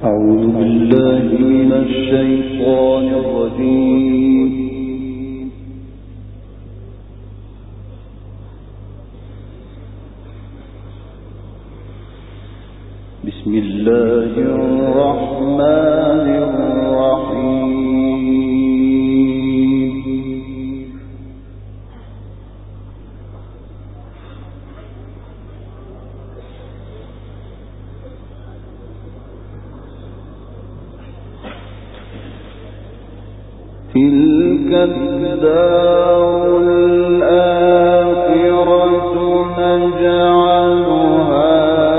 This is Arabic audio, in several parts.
أعوذ بالله من الشيطان الرجيم. بسم الله الرحمن الرحيم. تلك الدار الآخرة نجعلها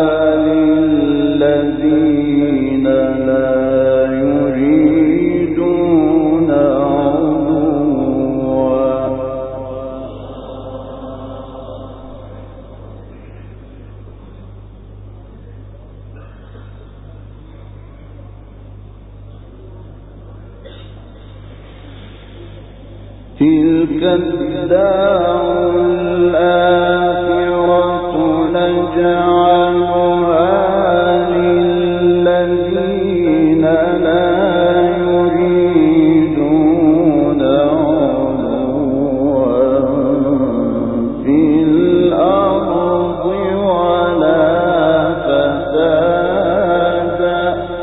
للذين لا يريدون علوا تلك الدار الآخرة نجعلها للذين لا يريدون علوا في الأرض ولا فسادا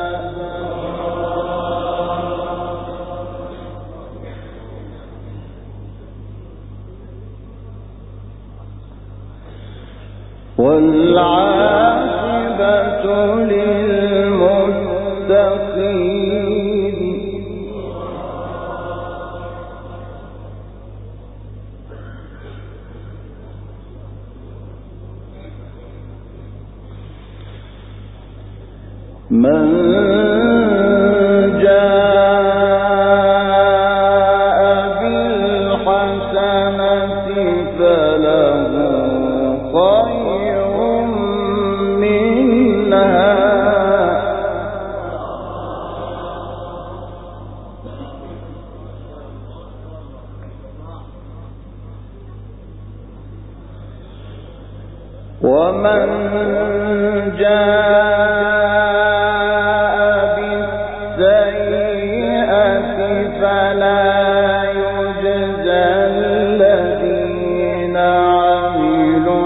والعاقبة للمتقين. من جاء بالحسنة فله خير منها ومن جاء بالسيئة فلا يجزى الذين عملوا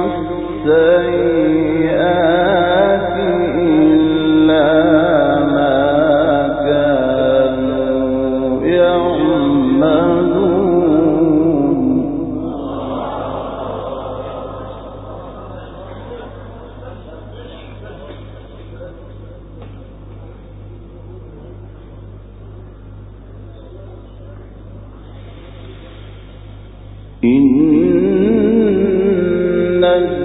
السيئات إلا ما كانوا يعملون. إن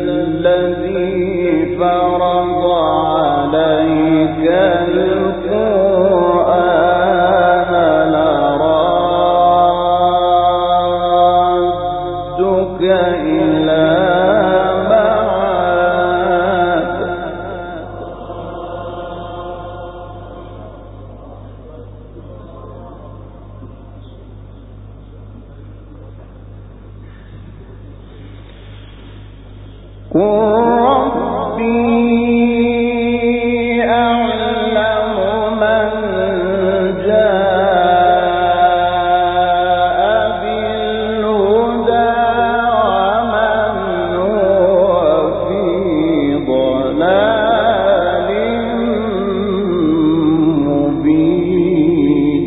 الذي فرض عليك القرآن لرادك إلى معاد قل ربي أعلم من جاء بالهدى ومن هو في ضلال مبين.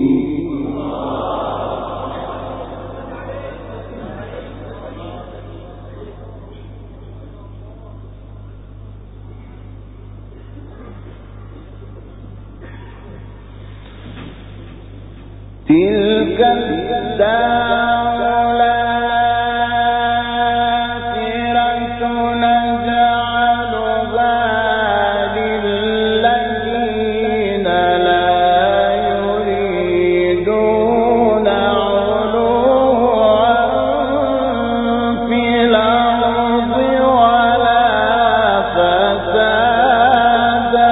تلك الدار الآخرة نجعلها للذين لا يريدون علوا في الأرض ولا فسادا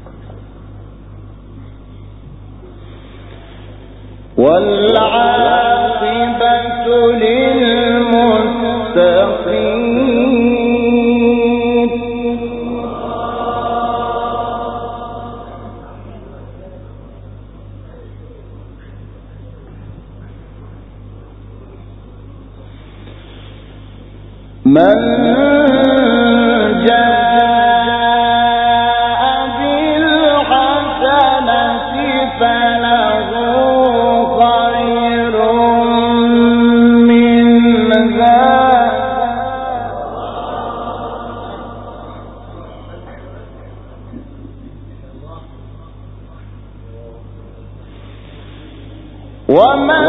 والعاقبة من جاء بالحسنة فله خير منها ومن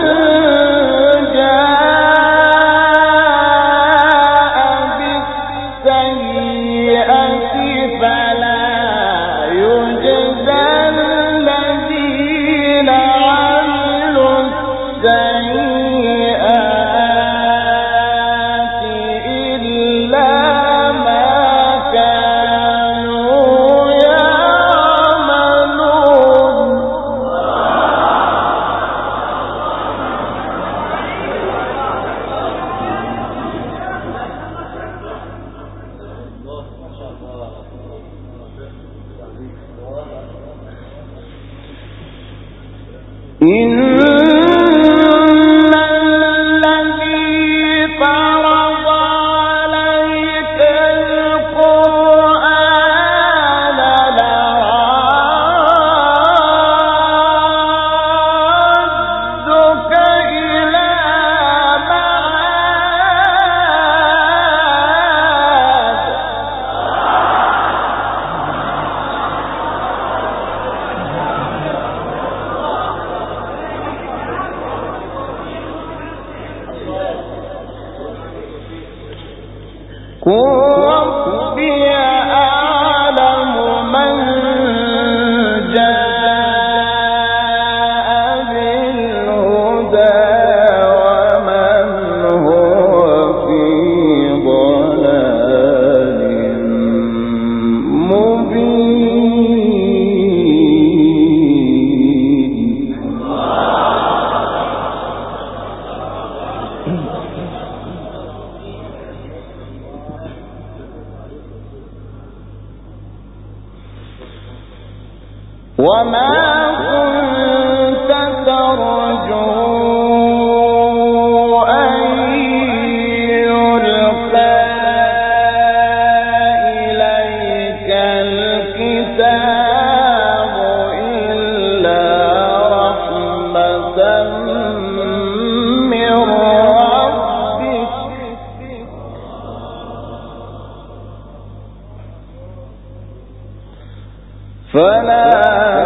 فلا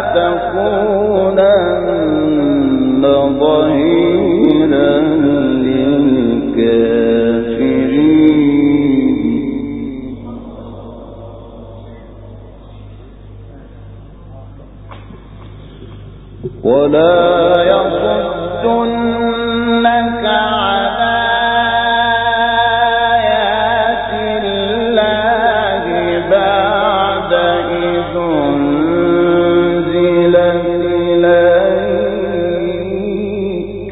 تكونن ظهيرا للكافرين ولا يصدنك عن آيات الله بعد إذ أنزلت إليك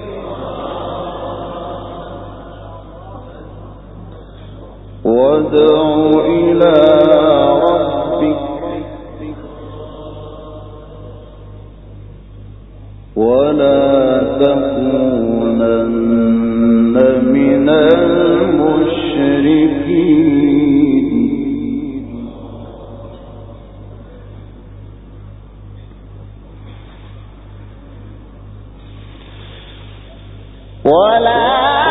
وادع إلى ربك ولا تكونن من المشركين ولا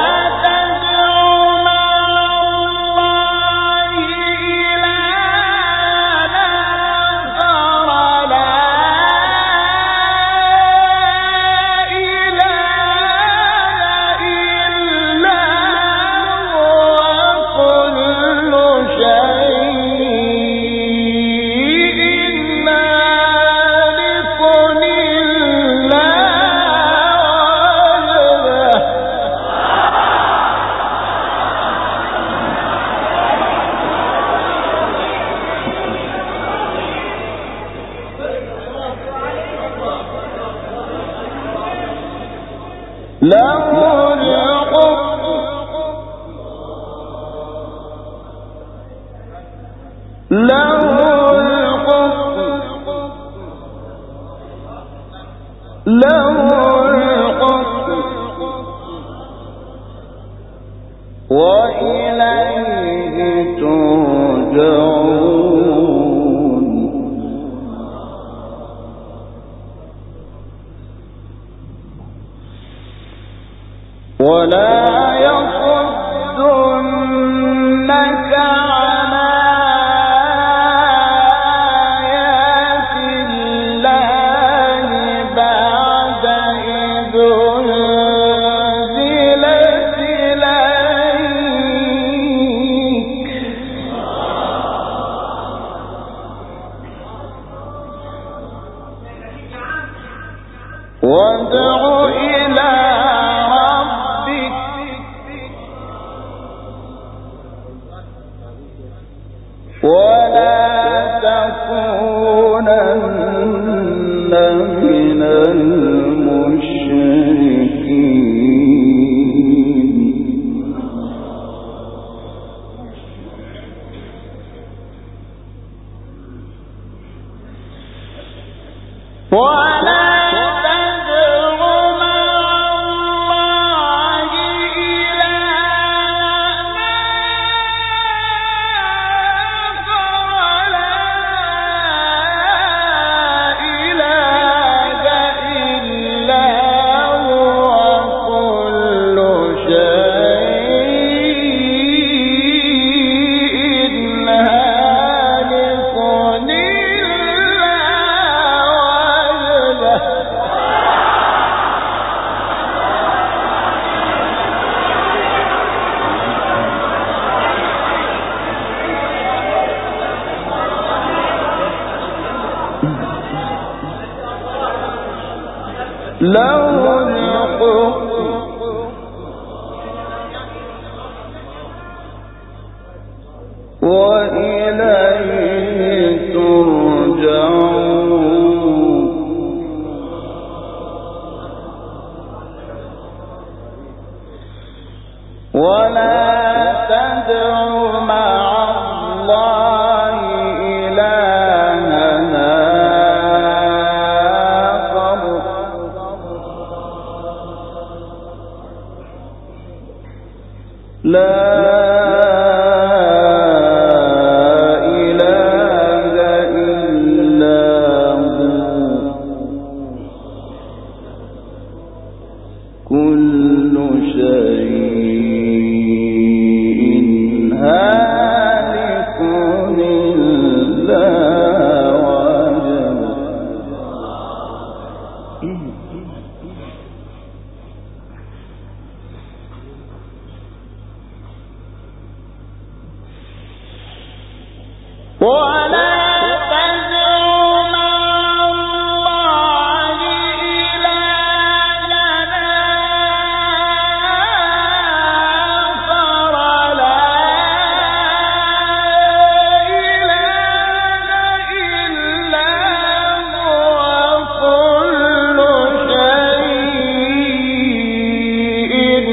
له الحكم وإليه ترجعون ولا يصدنك عن آيات الله بعد إذ أنزلت إليك وادع إلى ولا تكونن من المشركين ولا له الحكم وإليه ترجعون ولا تدع مع الله إلهنا لا إله إلا هو كل شيء هالك إلا وجهه ولا تدع مع الله إلهنا آخر لا إله إلا هو كل شيء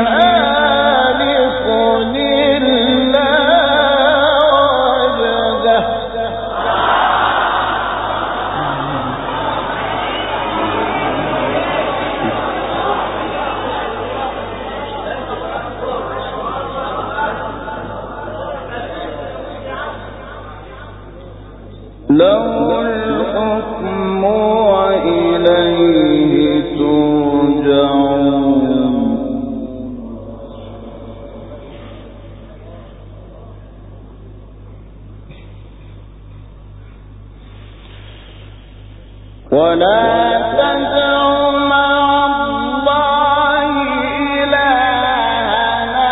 هالك إلا له الحكم وإليه ترجعون ولا تدع مع الله إلهنا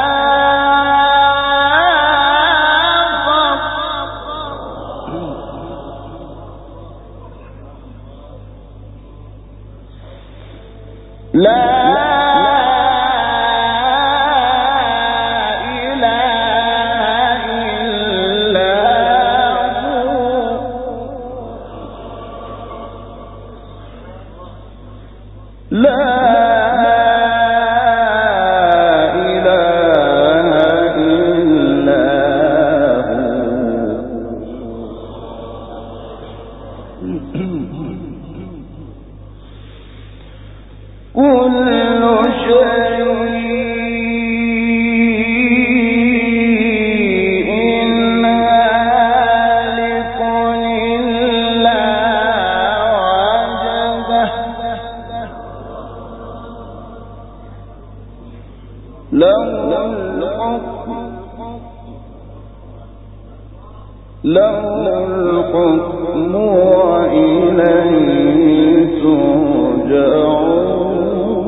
لا إله إلا هو لا إله إلا هو كل شيء الحكم وإليه ترجعون.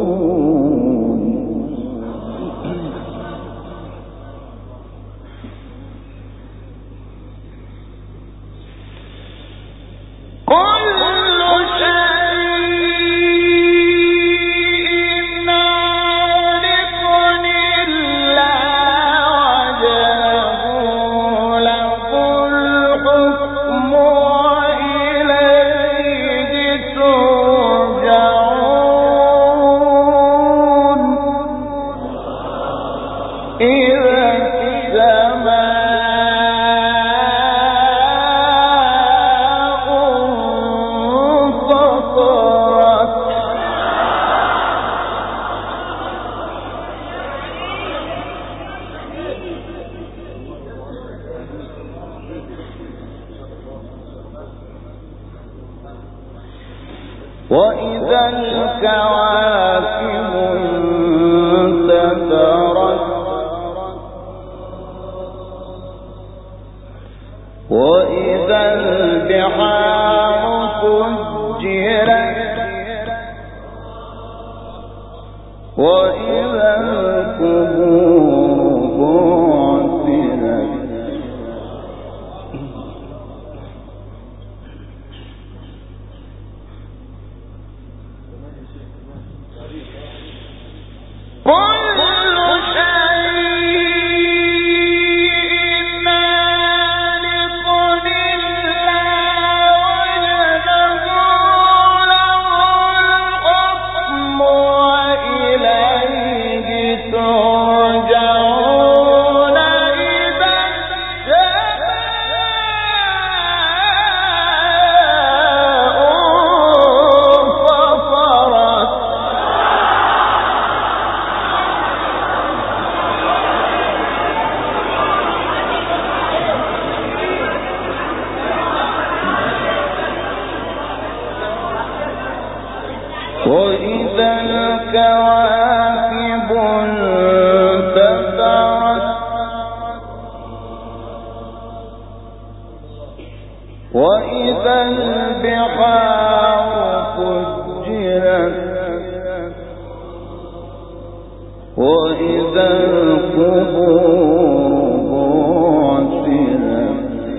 وإذا الكواكب انتثرت وإذا البحار سجرت وإذا القبور بعثرت وإذا الكواكب انتثرت وإذا البحار فجرت وإذا القبور بعثرت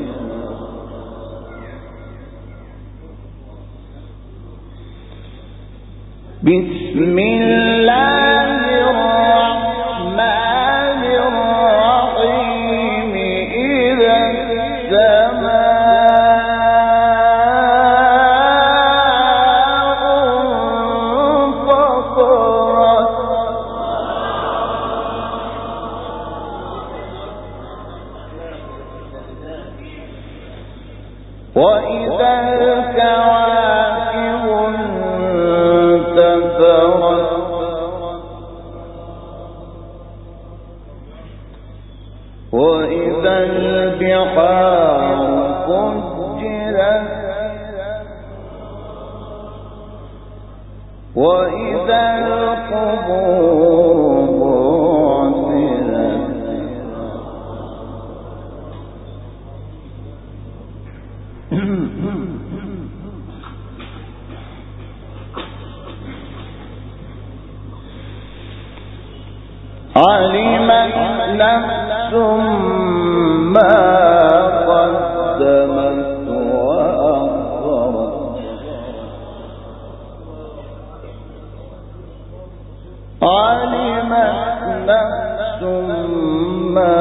بسم الله الرحمن الرحيم إذا السماء انفطرت وإذا الكواكب انتثرت وإذا البحار فجرت وإذا القبور بعثرت علمت نفس ما قدمت وأخرت علمت نفس ما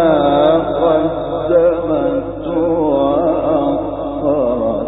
قدمت وأخرت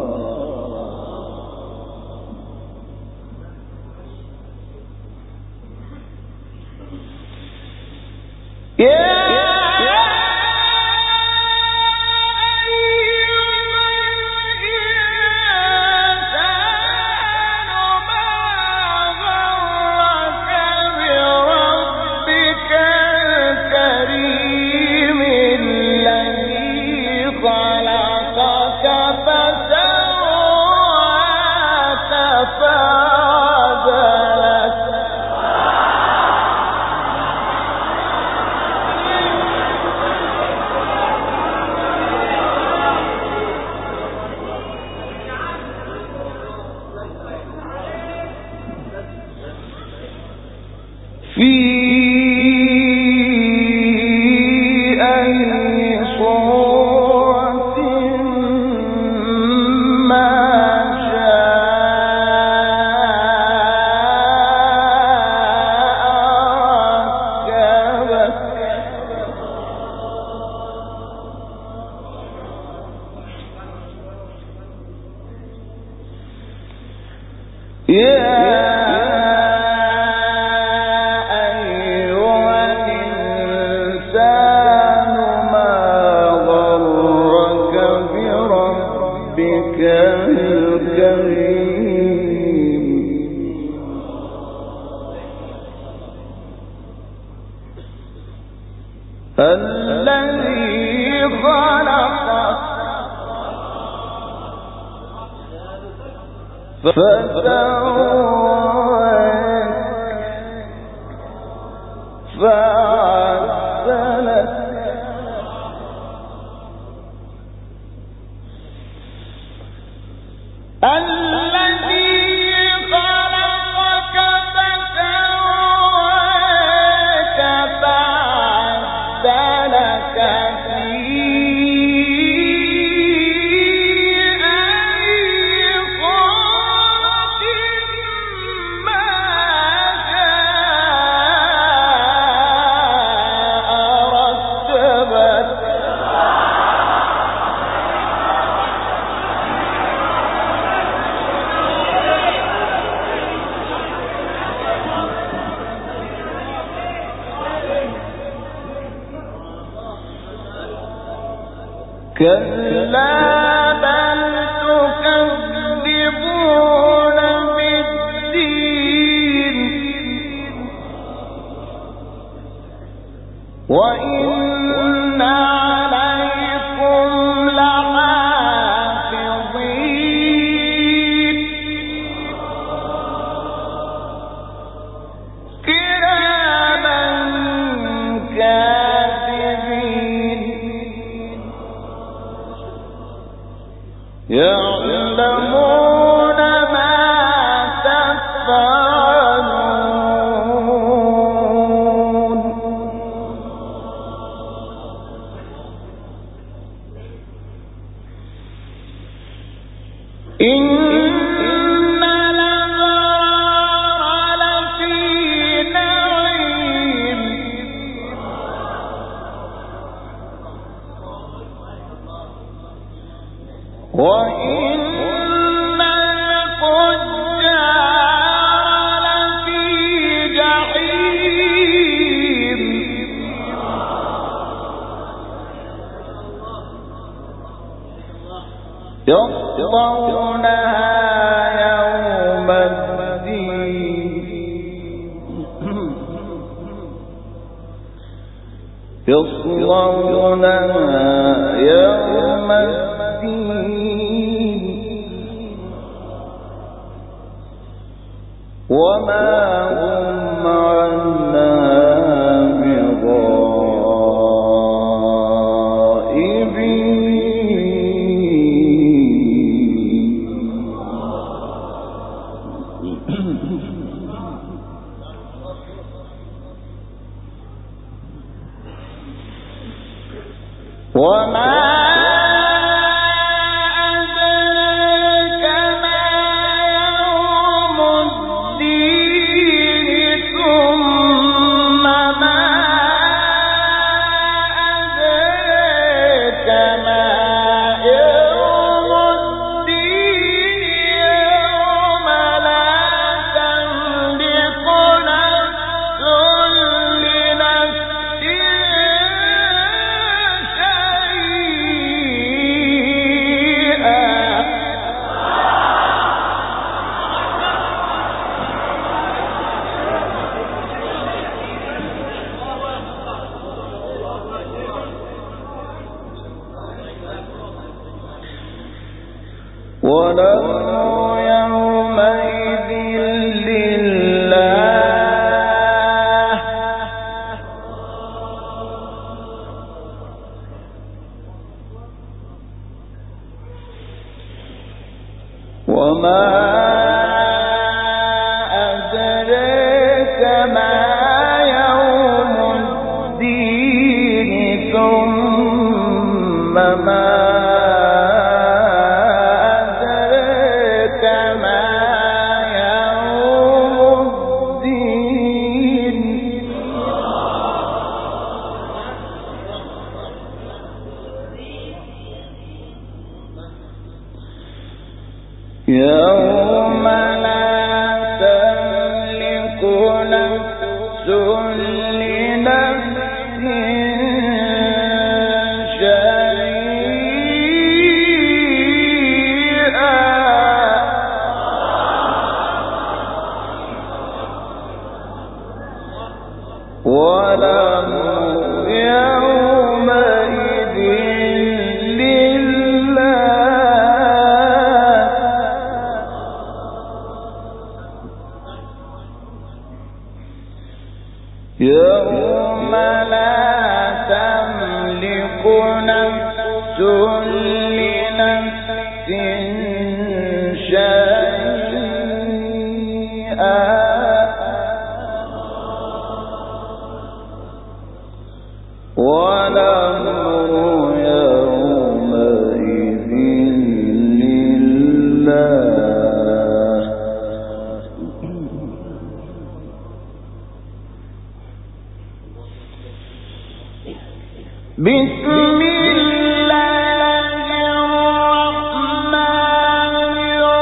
كلا بل تكذبون بالدين وإن عليكم لحافظين كراما كاتبين يعلمون ما تفعلون إن الأبرار لفي نعيم وإن الفجار لفي جحيم يصلونها يوم الدين يصلونها يوم الدين وما هم عنها وما أدراك ما يوم الدين ثم ما أدراك ما يوم الدين يوم لا تملك نفس لنفس والأمر يومئذ لله وما أدراك ما نفس لنفس يوم لا تملك نفس لنفس شيئا والأمر يومئذ لله. بسم الله الرحمن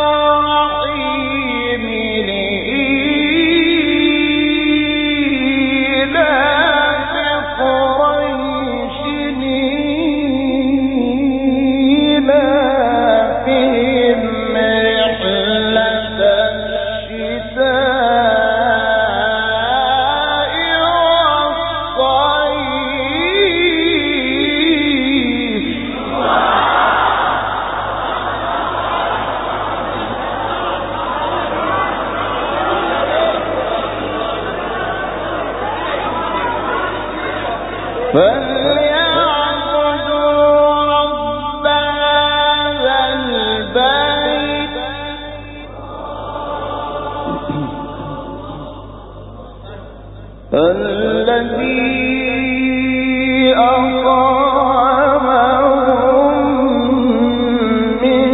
الرحيم لإيلاف قريش إيلافهم رحلة الشتاء والصيف. فليعبدوا رب هذا البيت الذي أطعمهم من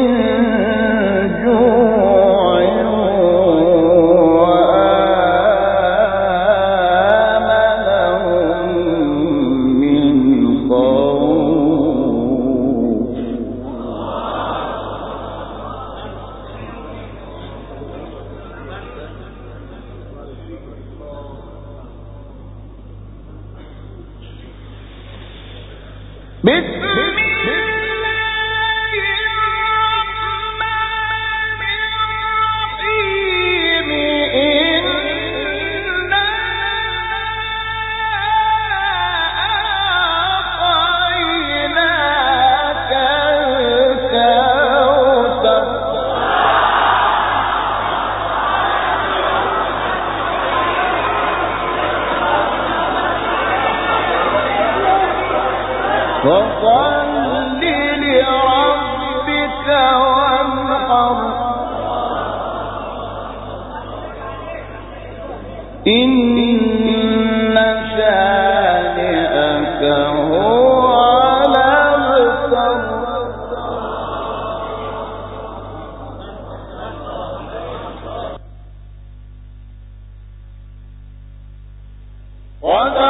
جوع وآمنهم من خوف. بسم الله الرحمن الرحيم إنا أعطيناك الكوثر فصل لربك وانحر إن شانئك هو الأبتر. وَذَا